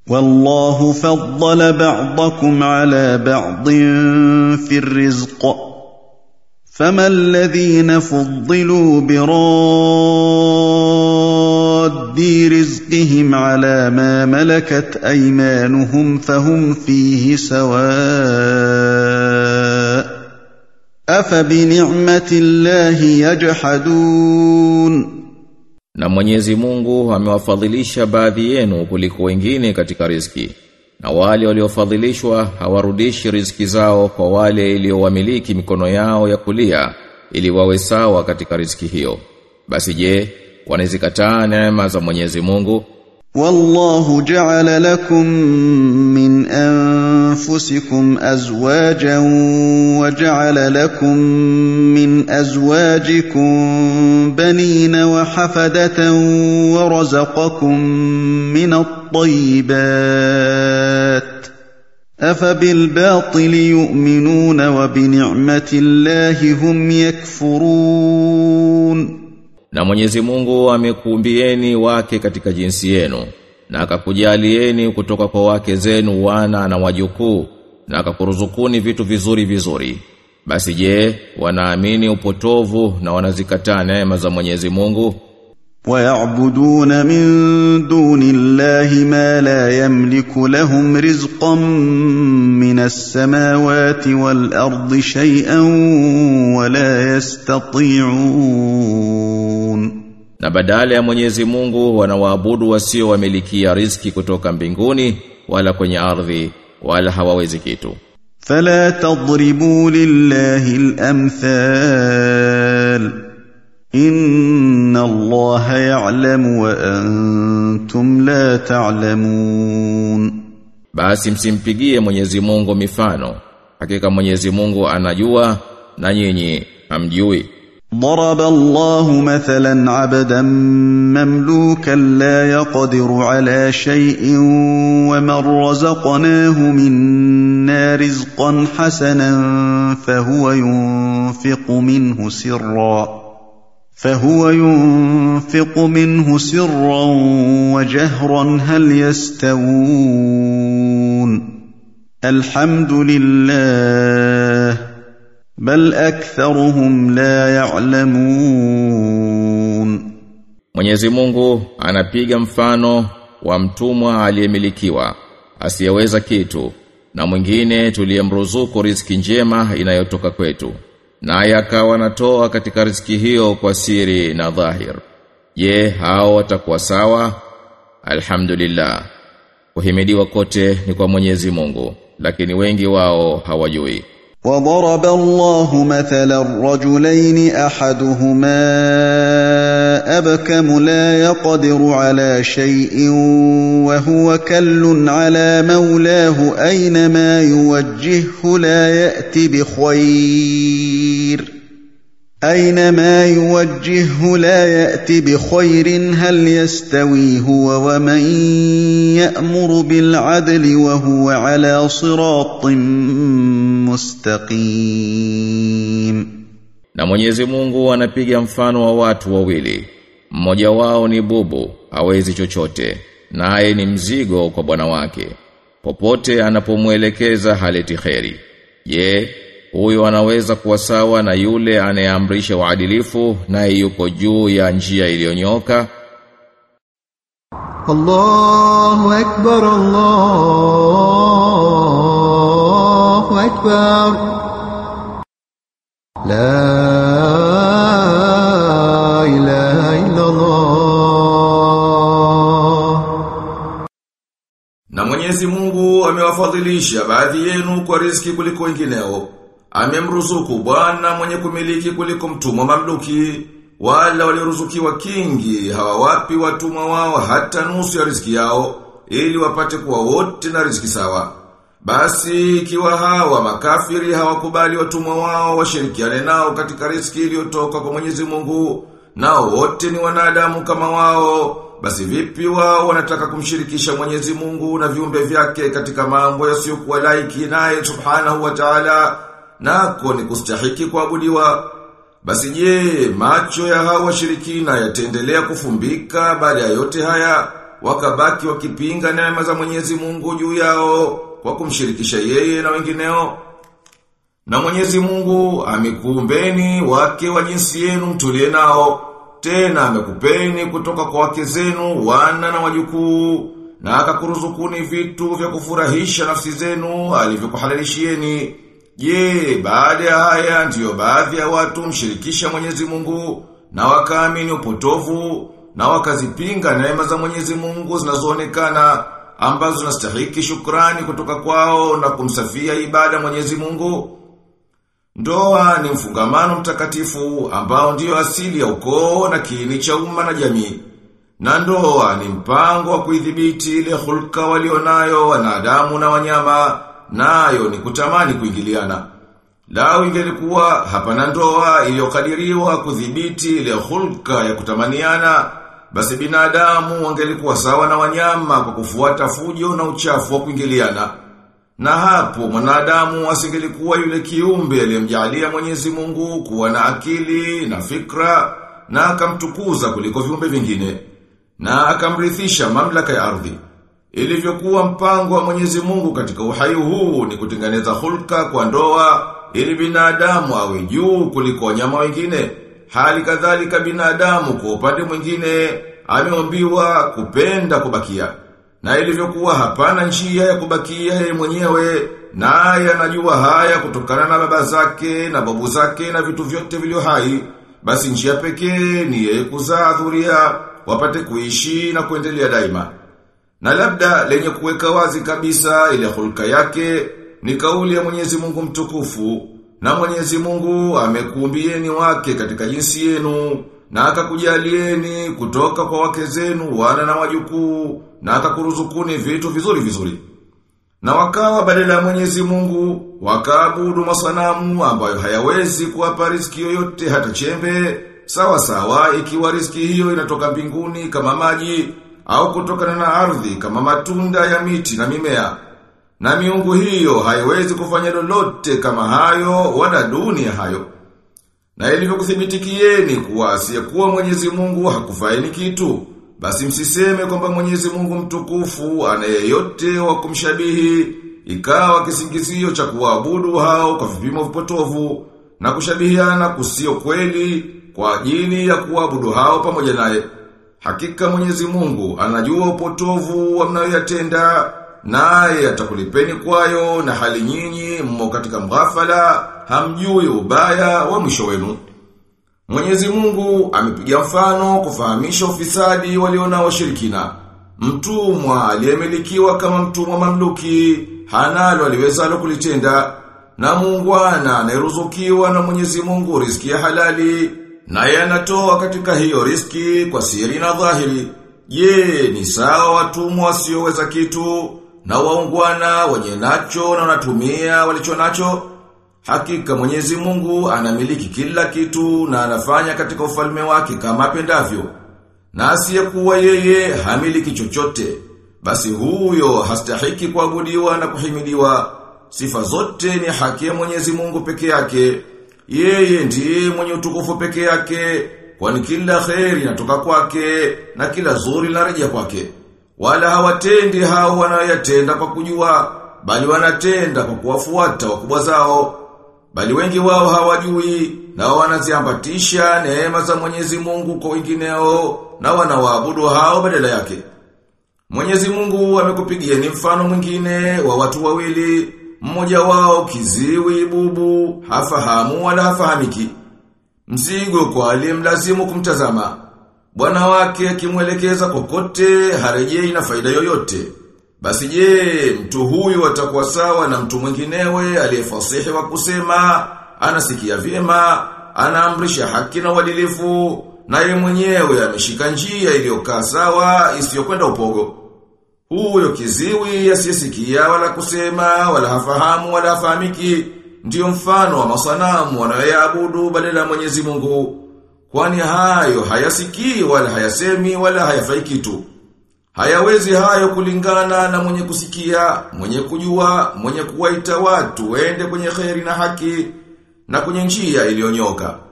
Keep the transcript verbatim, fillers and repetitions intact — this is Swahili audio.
والله فضل بعضكم على بعض في الرزق فما الذين فضلوا براد رزقهم على ما ملكت أيمانهم فهم فيه سواء أفبنعمة الله يجحدون. Na Mwenyezi Mungu amewafadhilisha baadhi yenu kuliko wengine katika riziki. Na wale waliofadhilishwa hawarudishi riziki zao kwa wale iliyowamiliki mikono yao ya kulia ili wawe sawa katika riziki hiyo. Basi je, wanazikataa neema za Mwenyezi Mungu? والله جعل لكم من أنفسكم أزواجا وجعل لكم من أزواجكم بنين وحفدة ورزقكم من الطيبات أفبالباطل يؤمنون وبنعمة الله هم يكفرون. Na Mwenyezi Mungu amekuumbieni wake katika jinsi yenu na akakujalieni kutoka kwa wake zenu wana na wajukuu na akakuruzukuni vitu vizuri vizuri. Basi je, wanaamini upotovu na wanazikataa neema za Mwenyezi Mungu? وَيَعْبُدُونَ مِن دُونِ اللَّهِ مَا لَا يَمْلِكُ لَهُمْ رِزْقًا مِنَ السَّمَاوَاتِ وَالْأَرْضِ شَيْئًا وَلَا يَسْتَطِيعُونَ. Na badala ya Mwenyezi Mungu wanawaabudu wasio wamilikia riziki kutoka mbinguni wala kwenye ardhi wala hawawezi kitu. فَلَا تَضْرِبُوا لِلَّهِ الْأَمْثَالَ إِنَّ اللَّهَ يَعْلَمُ وَأَنْتُمْ لَا تَعْلَمُونَ. Basi msimpigie Mwenyezi Mungu mifano, hakika Mwenyezi Mungu anajua na nyinyi hamjui. ضرب الله مثلا عبدا مملوكا لا يقدر على شيء ومن رزقناه منا رزقا حسنا فهو ينفق منه سرا فهو ينفق منه سرا وجهرا هل يستوون الحمد لله بل أكثرهم لا يعلمون. Mwenyezi Mungu anapiga mfano wa mtumwa aliyemilikiwa asiyeweza kitu na mwingine tuliyemruzuku riziki njema inayotoka kwetu naye akawa anatoa katika riziki hiyo kwa siri na dhahir. Je, hao watakuwa sawa? Alhamdulillah, kuhimidiwa kote ni kwa Mwenyezi Mungu, lakini wengi wao hawajui. وَضَرَبَ اللَّهُ مَثَلًا رَجُلَيْنِ أَحَدُهُمَا أَبْكَمُ لَا يَقْدِرُ عَلَى شَيْءٍ وَهُوَ كَلٌّ عَلَى مَوْلَاهُ أَيْنَمَا يُوَجِّههُ لَا يَأْتِ بِخَيْرٍ أَيْنَمَا يُوَجِّههُ لَا يَأْتِ بِخَيْرٍ هَلْ يَسْتَوِي هُوَ وَمَن يَأْمُرُ بِالْعَدْلِ وَهُوَ عَلَى صِرَاطٍ مستقيم. Na Mwenyezi Mungu anapiga mfano wa watu wawili. Mmoja wao ni bubu, hawezi chochote, naye ni mzigo kwa bwana wake. Popote anapomuelekeza haleti kheri. Je, huyo anaweza kuwa sawa na yule anayeamrisha uadilifu naye yuko juu ya njia iliyonyoka? Allahu akbar, Allahu akbar. La ilaha illa Allah. Na Mwenyezi Mungu amewafadhilisha baadhi yenu kwa riziki kuliko wengineo. Amemruzuku bwana mwenye kumiliki kuliko mtumwa mamluki, wala walioruzukiwa kingi hawawapi watumwa wao hata nusu ya riziki yao, ili wapate kuwa wote na riziki sawa. Basi ikiwa hawa makafiri hawakubali watumwa wao washirikiane nao katika riziki iliyotoka kwa Mwenyezi Mungu, nao wote ni wanadamu kama wao, basi vipi wao wanataka kumshirikisha Mwenyezi Mungu na viumbe vyake katika mambo yasiyokuwa laiki naye subhanahu wa ta'ala, nako ni kustahiki kuabudiwa? Basi je, macho ya hawa washirikina yataendelea kufumbika baada ya yote haya? wakabaki wakipinga neema za Mwenyezi Mungu juu yao kwa kumshirikisha yeye na wengineo. Na Mwenyezi Mungu amekuumbeni wake wa jinsi yenu mtulie nao, tena amekupeni kutoka kwa wake zenu wana na wajukuu, na akakuruzukuni vitu vya kufurahisha nafsi zenu alivyokuhalalishieni. Je, baada ya haya ndiyo baadhi ya watu mshirikisha Mwenyezi Mungu na wakaamini upotovu na wakazipinga neema za Mwenyezi Mungu zinazoonekana ambazo zinastahili shukrani kutoka kwao na kumsafia ibada Mwenyezi Mungu? Ndoa ni mfungamano mtakatifu ambao ndiyo asili ya ukoo na kiini cha umma na jamii. Na ndoa ni mpango wa kuidhibiti ile hulka walionayo wanadamu na wanyama, nayo ni kutamani kuingiliana. Lao ingelikuwa hapana ndoa iliyokadiriwa kudhibiti ile hulka ya kutamaniana, basi binadamu wangelikuwa sawa na wanyama kwa kufuata fujo na uchafu wa kuingiliana. Na hapo mwanadamu asingelikuwa yule kiumbe aliyemjalia Mwenyezi Mungu kuwa na akili na fikra na akamtukuza kuliko viumbe vingine na akamrithisha mamlaka ya ardhi. Ilivyokuwa mpango wa Mwenyezi Mungu katika uhai huu ni kutengeneza hulka kwa ndoa ili binadamu awe juu kuliko wanyama wengine. Hali kadhalika binadamu kwa upande mwingine ameombiwa kupenda kubakia. Na ilivyokuwa hapana njia ya kubakia yeye mwenyewe, naye anajua haya kutokana na baba zake na babu zake na vitu vyote vilivyo hai, basi njia pekee ni yeye kuzaa dhuria wapate kuishi na kuendelea daima. Na labda lenye kuweka wazi kabisa ile hulka yake ni kauli ya Mwenyezi Mungu mtukufu, na Mwenyezi Mungu amekuumbieni wake katika jinsi yenu na akakujalieni kutoka kwa wake zenu wana na wajukuu na akakuruzukuni vitu vizuri vizuri. Na wakawa badala ya Mwenyezi Mungu wakaabudu masanamu ambayo hayawezi kuwapa riziki yoyote hata chembe, sawa sawa ikiwa riziki hiyo inatoka mbinguni kama maji au kutokana na ardhi kama matunda ya miti na mimea. Na miungu hiyo haiwezi kufanya lolote kama hayo wala duni ya hayo. Na ilivyokuthibitikieni kuwa asiyekuwa Mwenyezi Mungu hakufaini kitu, basi msiseme kwamba Mwenyezi Mungu mtukufu ana yeyote wa kumshabihi, ikawa kisingizio cha kuabudu hao kwa vipimo vipotovu na kushabihiana kusio kweli kwa ajili ya kuabudu hao pamoja naye. Hakika Mwenyezi Mungu anajua upotovu wa mnayoyatenda, naye atakulipeni kwayo, na hali nyinyi mmo katika mghafala hamjui ubaya wa mwisho wenu. Mwenyezi Mungu amepiga mfano kufahamisha ufisadi waliona washirikina. Mtumwa aliyemilikiwa kama mtumwa mamluki hanalo aliwezalo kulitenda, na muungwana anayeruzukiwa na Mwenyezi Mungu riziki ya halali, naye anatoa katika hiyo riziki kwa siri na dhahiri. Je, ni sawa watumwa wasioweza kitu na waungwana wenye nacho na wanatumia walicho nacho? Hakika Mwenyezi Mungu anamiliki kila kitu na anafanya katika ufalme wake kama apendavyo. Na asiyekuwa yeye hamiliki chochote, basi huyo hastahiki kuabudiwa na kuhimidiwa. Sifa zote ni haki ya Mwenyezi Mungu peke yake. Yeye ndiye mwenye utukufu peke yake, kwani kila kheri inatoka kwake na kila zuri linarejea kwake. Wala hawatendi hao wanayoyatenda kwa kujua, bali wanatenda kwa kuwafuata wakubwa zao. Bali wengi wao hawajui, na wanaziambatisha neema za Mwenyezi Mungu kwa wengineo na wanawaabudu hao badala yake. Mwenyezi Mungu amekupigieni mfano mwingine wa watu wawili, mmoja wao kiziwi bubu, hafahamu wala hafahamiki. Mzigo kwa aliyemlazimu kumtazama. Bwana wake akimwelekeza kokote harejei na faida yoyote. Basi je, mtu huyu atakuwa sawa na mtu mwinginewe aliyefasihi wa kusema, anasikia vyema, anaamrisha haki na uadilifu, na yeye mwenyewe ameshika njia iliyokaa sawa isiyokwenda upogo. Huyo kiziwi asiyesikia wala kusema wala hafahamu wala hafahamiki ndiyo mfano wa masanamu wanayoyaabudu badala ya Mwenyezi Mungu. Kwani hayo hayasikii wala hayasemi wala hayafai kitu. Hayawezi hayo kulingana na mwenye kusikia, mwenye kujua, mwenye kuwaita watu waende kwenye kheri na haki na kwenye njia iliyonyoka.